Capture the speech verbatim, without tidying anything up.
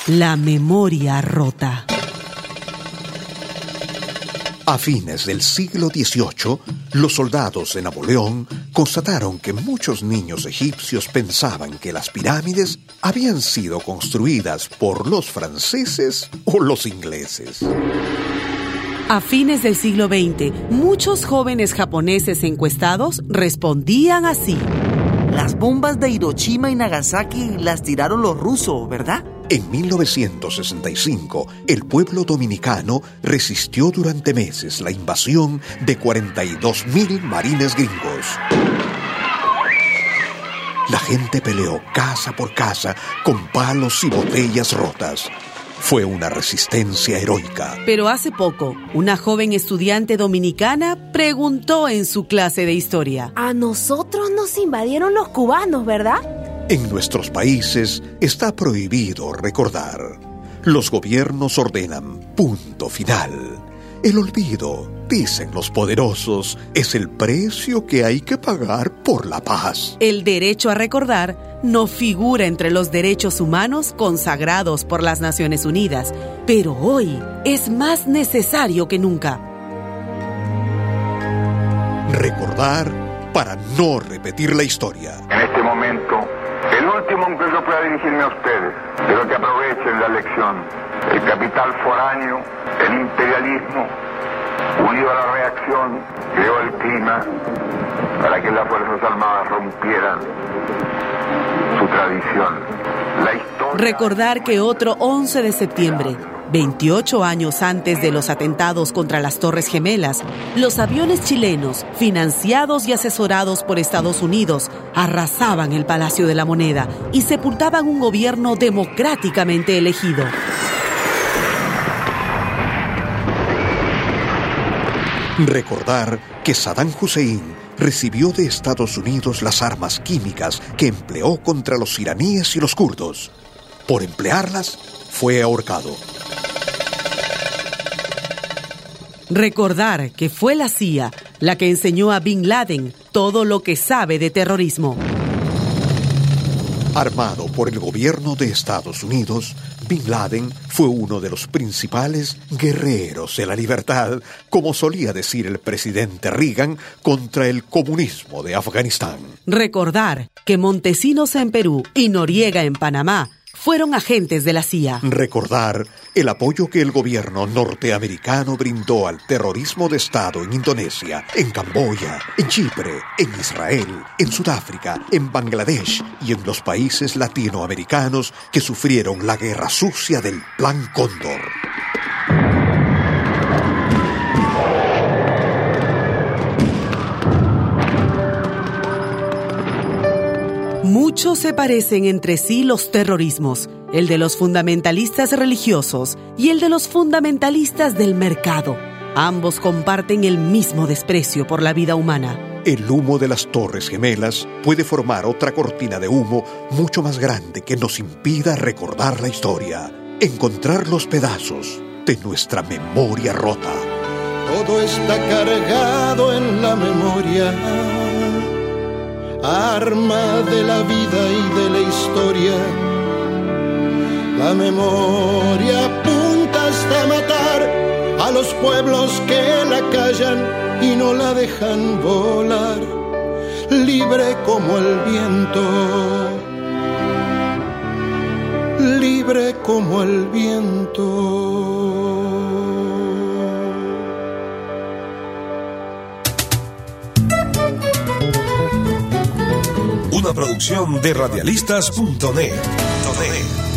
La memoria rota. A fines del siglo dieciocho, los soldados de Napoleón constataron que muchos niños egipcios pensaban que las pirámides habían sido construidas por los franceses o los ingleses. A fines del siglo veinte, muchos jóvenes japoneses encuestados respondían así: Las bombas de Hiroshima y Nagasaki las tiraron los rusos, ¿verdad? En mil novecientos sesenta y cinco, el pueblo dominicano resistió durante meses la invasión de cuarenta y dos mil marines gringos. La gente peleó casa por casa con palos y botellas rotas. Fue una resistencia heroica. Pero hace poco, una joven estudiante dominicana preguntó en su clase de historia: A nosotros nos invadieron los cubanos, ¿verdad? En nuestros países está prohibido recordar. Los gobiernos ordenan punto final. El olvido, dicen los poderosos, es el precio que hay que pagar por la paz. El derecho a recordar no figura entre los derechos humanos consagrados por las Naciones Unidas, pero hoy es más necesario que nunca. Recordar para no repetir la historia. En este momento, el último en que yo pueda dirigirme a ustedes, pero que aprovechen la lección. El capital foráneo, el imperialismo, unido a la reacción, creó el clima para que las Fuerzas Armadas rompieran su tradición. La historia... Recordar que otro once de septiembre, veintiocho años antes de los atentados contra las Torres Gemelas, los aviones chilenos, financiados y asesorados por Estados Unidos, arrasaban el Palacio de la Moneda y sepultaban un gobierno democráticamente elegido. Recordar que Saddam Hussein recibió de Estados Unidos las armas químicas que empleó contra los iraníes y los kurdos. Por emplearlas, fue ahorcado. Recordar que fue la C I A la que enseñó a Bin Laden todo lo que sabe de terrorismo. Armado por el gobierno de Estados Unidos, Bin Laden fue uno de los principales guerreros de la libertad, como solía decir el presidente Reagan, contra el comunismo de Afganistán. Recordar que Montesinos en Perú y Noriega en Panamá fueron agentes de la C I A. Recordar el apoyo que el gobierno norteamericano brindó al terrorismo de Estado en Indonesia, en Camboya, en Chipre, en Israel, en Sudáfrica, en Bangladesh y en los países latinoamericanos que sufrieron la guerra sucia del Plan Cóndor. Muchos se parecen entre sí los terrorismos, el de los fundamentalistas religiosos y el de los fundamentalistas del mercado. Ambos comparten el mismo desprecio por la vida humana. El humo de las Torres Gemelas puede formar otra cortina de humo mucho más grande que nos impida recordar la historia, encontrar los pedazos de nuestra memoria rota. Todo está cargado en la memoria, arma de la vida y de la historia. La memoria apunta hasta matar a los pueblos que la callan y no la dejan volar, libre como el viento, libre como el viento. Una producción de radialistas punto net.